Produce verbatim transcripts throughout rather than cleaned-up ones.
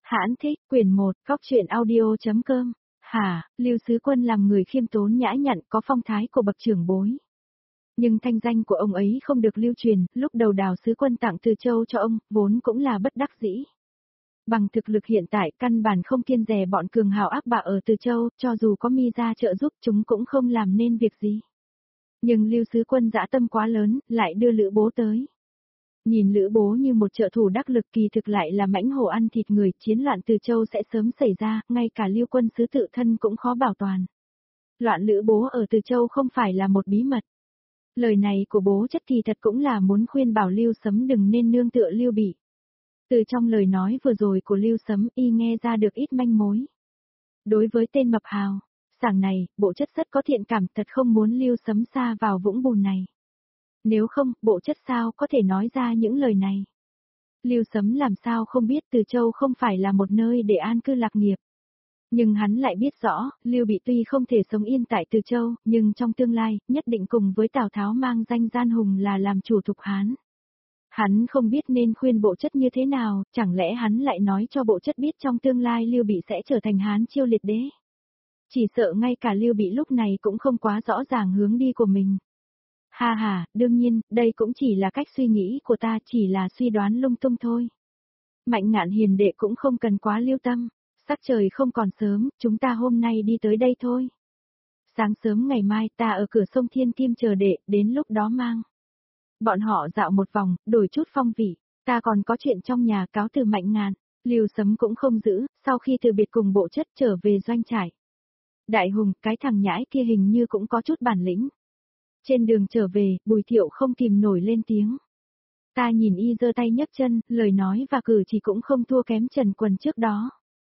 Hãn thích, quyển một, góc truyện audio.com. Hả, Lưu Sứ Quân làm người khiêm tốn nhã nhặn, có phong thái của bậc trưởng bối. Nhưng thanh danh của ông ấy không được lưu truyền, lúc đầu Đào Sứ Quân tặng Từ Châu cho ông, vốn cũng là bất đắc dĩ. Bằng thực lực hiện tại, căn bản không kiêng dè bọn cường hào ác bạ ở Từ Châu, cho dù có mi ra trợ giúp chúng cũng không làm nên việc gì. Nhưng Lưu Sứ Quân dã tâm quá lớn, lại đưa Lữ Bố tới. Nhìn Lữ Bố như một trợ thủ đắc lực, kỳ thực lại là mãnh hổ ăn thịt người, chiến loạn Từ Châu sẽ sớm xảy ra, ngay cả Lưu Quân sứ tự thân cũng khó bảo toàn. Loạn Lữ Bố ở Từ Châu không phải là một bí mật. Lời này của bố chất kỳ thật cũng là muốn khuyên bảo Lưu Sấm đừng nên nương tựa Lưu Bị. Từ trong lời nói vừa rồi của Lưu Sấm y nghe ra được ít manh mối. Đối với tên mập hào, sảng này, bộ chất rất có thiện cảm, thật không muốn Lưu Sấm sa vào vũng bùn này. Nếu không, bộ chất sao có thể nói ra những lời này. Lưu Sấm làm sao không biết Từ Châu không phải là một nơi để an cư lạc nghiệp. Nhưng hắn lại biết rõ, Lưu Bị tuy không thể sống yên tại Từ Châu, nhưng trong tương lai, nhất định cùng với Tào Tháo mang danh gian hùng là làm chủ Thục Hán. Hắn không biết nên khuyên bộ chất như thế nào, chẳng lẽ hắn lại nói cho bộ chất biết trong tương lai Lưu Bị sẽ trở thành Hán Chiêu liệt đế. Chỉ sợ ngay cả Lưu Bị lúc này cũng không quá rõ ràng hướng đi của mình. Ha ha, đương nhiên, đây cũng chỉ là cách suy nghĩ của ta, chỉ là suy đoán lung tung thôi. Mạnh Ngạn hiền đệ cũng không cần quá lưu tâm, sắc trời không còn sớm, chúng ta hôm nay đi tới đây thôi. Sáng sớm ngày mai ta ở cửa sông Thiên Kim chờ đệ, đến lúc đó mang. Bọn họ dạo một vòng, đổi chút phong vị, ta còn có chuyện trong nhà cáo từ Mạnh Ngạn. Lưu Sấm cũng không giữ, sau khi từ biệt cùng bộ chất trở về doanh trại. Đại Hùng, cái thằng nhãi kia hình như cũng có chút bản lĩnh. Trên đường trở về, Bùi Thiệu không kìm nổi lên tiếng. Ta nhìn y giơ tay nhấc chân, lời nói và cử chỉ cũng không thua kém Trần Quần trước đó.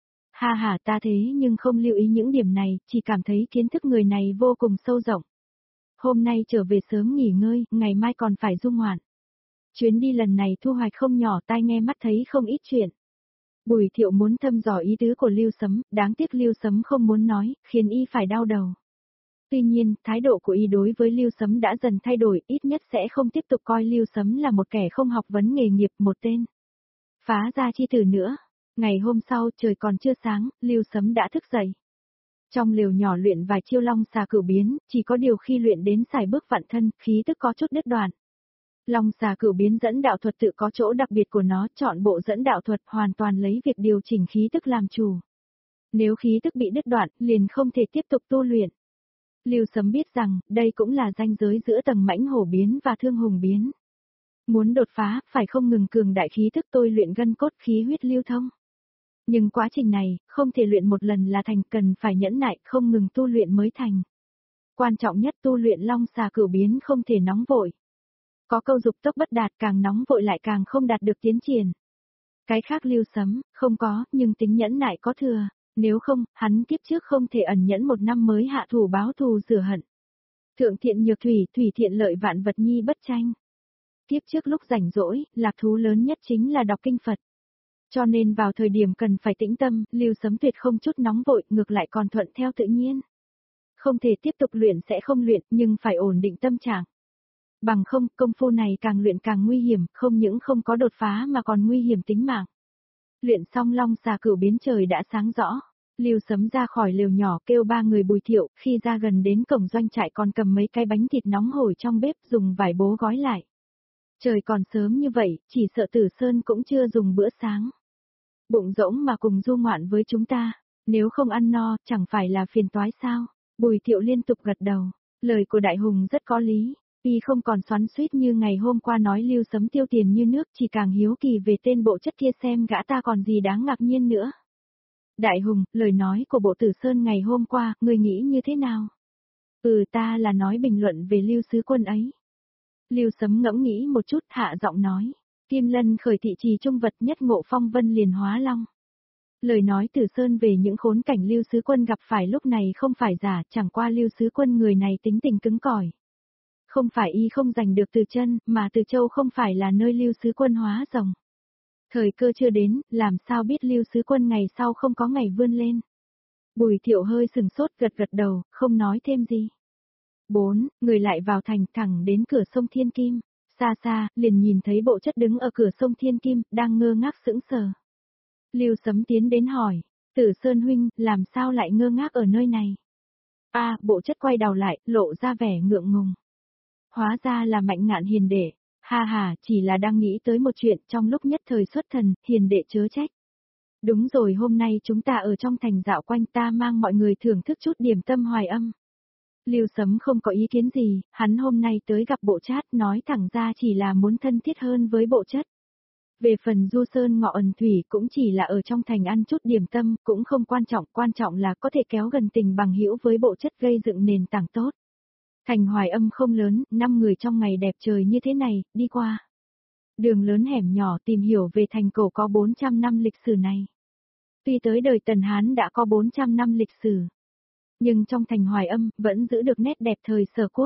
Ha ha, ta thế nhưng không lưu ý những điểm này, chỉ cảm thấy kiến thức người này vô cùng sâu rộng. Hôm nay trở về sớm nghỉ ngơi, ngày mai còn phải du ngoạn. Chuyến đi lần này thu hoạch không nhỏ, tai nghe mắt thấy không ít chuyện. Bùi Thiệu muốn thăm dò ý tứ của Lưu Sấm, đáng tiếc Lưu Sấm không muốn nói, khiến y phải đau đầu. Tuy nhiên, thái độ của y đối với Lưu Sấm đã dần thay đổi, ít nhất sẽ không tiếp tục coi Lưu Sấm là một kẻ không học vấn nghề nghiệp, một tên phá gia chi tử nữa. Ngày hôm sau, trời còn chưa sáng, Lưu Sấm đã thức dậy. Trong lều nhỏ luyện vài chiêu long xà cửu biến, chỉ có điều khi luyện đến xài bước vạn thân, khí tức có chút đứt đoạn. Long xà cửu biến dẫn đạo thuật tự có chỗ đặc biệt của nó, chọn bộ dẫn đạo thuật hoàn toàn lấy việc điều chỉnh khí tức làm chủ. Nếu khí tức bị đứt đoạn, liền không thể tiếp tục tu luyện. Lưu Sấm biết rằng, đây cũng là ranh giới giữa tầng mãnh hổ biến và thương hùng biến. Muốn đột phá, phải không ngừng cường đại khí tức tôi luyện gân cốt khí huyết lưu thông. Nhưng quá trình này, không thể luyện một lần là thành, cần phải nhẫn nại, không ngừng tu luyện mới thành. Quan trọng nhất tu luyện long xà cửu biến không thể nóng vội. Có câu dục tốc bất đạt, càng nóng vội lại càng không đạt được tiến triển. Cái khác Lưu Sấm, không có, nhưng tính nhẫn nại có thừa. Nếu không, hắn kiếp trước không thể ẩn nhẫn một năm mới hạ thủ báo thù rửa hận. Thượng thiện nhược thủy, thủy thiện lợi vạn vật nhi bất tranh. Kiếp trước lúc rảnh rỗi, lạc thú lớn nhất chính là đọc kinh Phật. Cho nên vào thời điểm cần phải tĩnh tâm, Lưu Sấm tuyệt không chút nóng vội, ngược lại còn thuận theo tự nhiên. Không thể tiếp tục luyện sẽ không luyện, nhưng phải ổn định tâm trạng. Bằng không, công phu này càng luyện càng nguy hiểm, không những không có đột phá mà còn nguy hiểm tính mạng. Luyện xong long xà cửu biến trời đã sáng rõ. Lưu Sấm ra khỏi lều nhỏ kêu ba người Bùi Thiệu, khi ra gần đến cổng doanh trại còn cầm mấy cái bánh thịt nóng hổi trong bếp dùng vải bố gói lại. Trời còn sớm như vậy, chỉ sợ Tử Sơn cũng chưa dùng bữa sáng. Bụng rỗng mà cùng du ngoạn với chúng ta, nếu không ăn no, chẳng phải là phiền toái sao? Bùi Thiệu liên tục gật đầu, lời của Đại Hùng rất có lý. Y không còn xoắn xuýt như ngày hôm qua nói Lưu Sấm tiêu tiền như nước, chỉ càng hiếu kỳ về tên bộ chất kia xem gã ta còn gì đáng ngạc nhiên nữa. Đại Hùng, lời nói của bộ Tử Sơn ngày hôm qua, ngươi nghĩ như thế nào? Ừ, ta là nói bình luận về Lưu Sứ Quân ấy. Lưu Sấm ngẫm nghĩ một chút, hạ giọng nói. Kim Lân khởi thị trì trung vật, nhất ngộ phong vân liền hóa long. Lời nói Tử Sơn về những khốn cảnh Lưu Sứ Quân gặp phải lúc này không phải giả, chẳng qua Lưu Sứ Quân người này tính tình cứng cỏi. Không phải y không giành được Từ Chân, mà Từ Châu không phải là nơi Lưu Sứ Quân hóa rồng. Thời cơ chưa đến, làm sao biết Lưu Sứ Quân ngày sau không có ngày vươn lên. Bùi Thiệu hơi sừng sốt gật gật đầu, không nói thêm gì. Bốn, người lại vào thành thẳng đến cửa sông Thiên Kim. Xa xa, liền nhìn thấy bộ chất đứng ở cửa sông Thiên Kim, đang ngơ ngác sững sờ. Lưu Sấm tiến đến hỏi, Tử Sơn huynh, làm sao lại ngơ ngác ở nơi này? A, Bộ Chất quay đầu lại, lộ ra vẻ ngượng ngùng. Hóa ra là Mạnh Ngạn hiền đệ, ha ha, chỉ là đang nghĩ tới một chuyện trong lúc nhất thời xuất thần, hiền đệ chớ trách. Đúng rồi, hôm nay chúng ta ở trong thành dạo quanh, ta mang mọi người thưởng thức chút điểm tâm Hoài Âm. Lưu Sấm không có ý kiến gì, hắn hôm nay tới gặp Bộ Trát nói thẳng ra chỉ là muốn thân thiết hơn với Bộ Chất. Về phần du sơn ngọ ẩn thủy cũng chỉ là ở trong thành ăn chút điểm tâm, cũng không quan trọng, quan trọng là có thể kéo gần tình bằng hữu với Bộ Chất gây dựng nền tảng tốt. Thành Hoài Âm không lớn, năm người trong ngày đẹp trời như thế này, đi qua. Đường lớn hẻm nhỏ tìm hiểu về thành cổ có bốn trăm năm lịch sử này. Tuy tới đời Tần Hán đã có bốn trăm năm lịch sử, nhưng trong thành Hoài Âm vẫn giữ được nét đẹp thời Sở Quốc.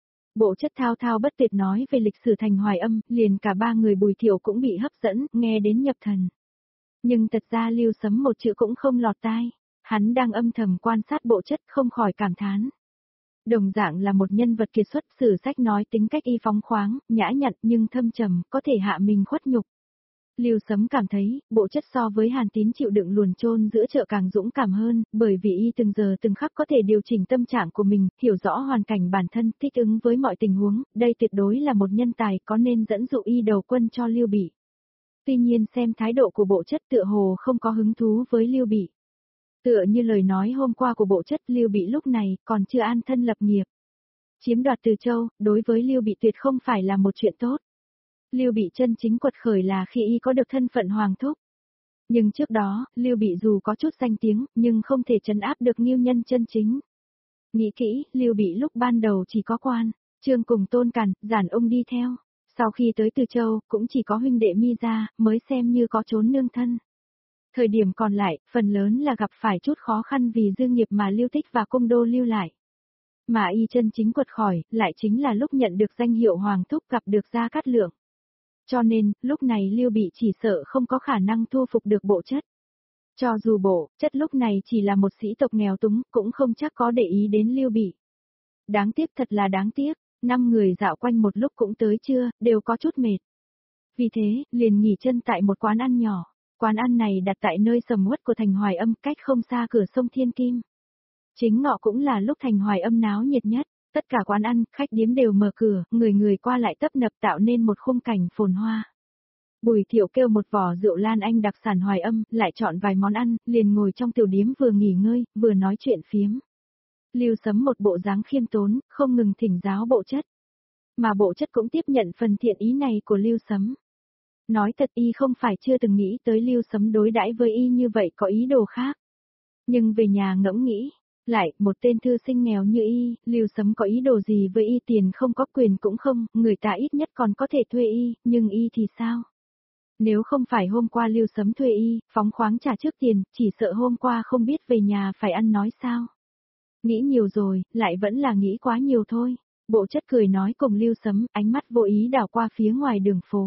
Bộ Chất thao thao bất tuyệt nói về lịch sử thành Hoài Âm, liền cả ba người Bùi Thiệu cũng bị hấp dẫn, nghe đến nhập thần. Nhưng thật ra Lưu Sấm một chữ cũng không lọt tai, hắn đang âm thầm quan sát Bộ Chất không khỏi cảm thán. Đồng dạng là một nhân vật kiệt xuất, sử sách nói tính cách y phóng khoáng, nhã nhặn nhưng thâm trầm, có thể hạ mình khuất nhục. Lưu Sấm cảm thấy, Bộ Chất so với Hàn Tín chịu đựng luồn chôn giữa chợ càng dũng cảm hơn, bởi vì y từng giờ từng khắc có thể điều chỉnh tâm trạng của mình, hiểu rõ hoàn cảnh bản thân, thích ứng với mọi tình huống, đây tuyệt đối là một nhân tài có nên dẫn dụ y đầu quân cho Lưu Bị. Tuy nhiên xem thái độ của Bộ Chất tựa hồ không có hứng thú với Lưu Bị. Tựa như lời nói hôm qua của Bộ Chất, Lưu Bị lúc này còn chưa an thân lập nghiệp. Chiếm đoạt Từ Châu, đối với Lưu Bị tuyệt không phải là một chuyện tốt. Lưu Bị chân chính quật khởi là khi y có được thân phận hoàng thúc. Nhưng trước đó, Lưu Bị dù có chút danh tiếng, nhưng không thể trấn áp được Ngưu Nhân chân chính. Nghĩ kỹ, Lưu Bị lúc ban đầu chỉ có quan, Trương cùng Tôn Càn, Giản Ung đi theo. Sau khi tới Từ Châu, cũng chỉ có huynh đệ Mi gia, mới xem như có trốn nương thân. Thời điểm còn lại, phần lớn là gặp phải chút khó khăn vì dư nghiệp mà Lưu Tích và Cung Đô lưu lại. Mà y chân chính quật khỏi, lại chính là lúc nhận được danh hiệu hoàng thúc gặp được Gia Cát Lượng. Cho nên, lúc này Lưu Bị chỉ sợ không có khả năng thu phục được Bộ Chất. Cho dù Bộ Chất lúc này chỉ là một sĩ tộc nghèo túng, cũng không chắc có để ý đến Lưu Bị. Đáng tiếc, thật là đáng tiếc, năm người dạo quanh một lúc cũng tới trưa, đều có chút mệt. Vì thế, liền nghỉ chân tại một quán ăn nhỏ. Quán ăn này đặt tại nơi sầm uất của thành Hoài Âm, cách không xa cửa sông Thiên Kim. Chính ngọ cũng là lúc thành Hoài Âm náo nhiệt nhất. Tất cả quán ăn, khách điếm đều mở cửa, người người qua lại tấp nập tạo nên một khung cảnh phồn hoa. Bùi Thiệu kêu một vò rượu Lan Anh đặc sản Hoài Âm, lại chọn vài món ăn, liền ngồi trong tiểu điếm vừa nghỉ ngơi, vừa nói chuyện phiếm. Lưu Sấm một bộ dáng khiêm tốn, không ngừng thỉnh giáo Bộ Chất. Mà Bộ Chất cũng tiếp nhận phần thiện ý này của Lưu Sấm. Nói thật y không phải chưa từng nghĩ tới Lưu Sấm đối đãi với y như vậy có ý đồ khác. Nhưng về nhà ngẫm nghĩ. Lại, một tên thư sinh nghèo như y, Lưu Sấm có ý đồ gì với y, tiền không có, quyền cũng không, người ta ít nhất còn có thể thuê y, nhưng y thì sao? Nếu không phải hôm qua Lưu Sấm thuê y, phóng khoáng trả trước tiền, chỉ sợ hôm qua không biết về nhà phải ăn nói sao? Nghĩ nhiều rồi, lại vẫn là nghĩ quá nhiều thôi. Bộ Chất cười nói cùng Lưu Sấm, ánh mắt vô ý đảo qua phía ngoài đường phố.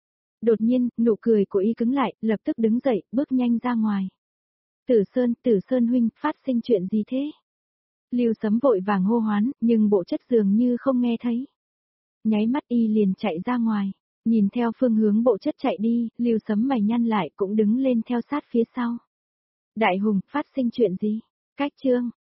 Đột nhiên, nụ cười của y cứng lại, lập tức đứng dậy, bước nhanh ra ngoài. Tử Sơn, Tử Sơn huynh, phát sinh chuyện gì thế? Lưu Sấm vội vàng hô hoán, nhưng Bộ Chất dường như không nghe thấy. Nháy mắt y liền chạy ra ngoài, nhìn theo phương hướng Bộ Chất chạy đi, Lưu Sấm mày nhăn lại cũng đứng lên theo sát phía sau. Đại Hùng, phát sinh chuyện gì? Cách chương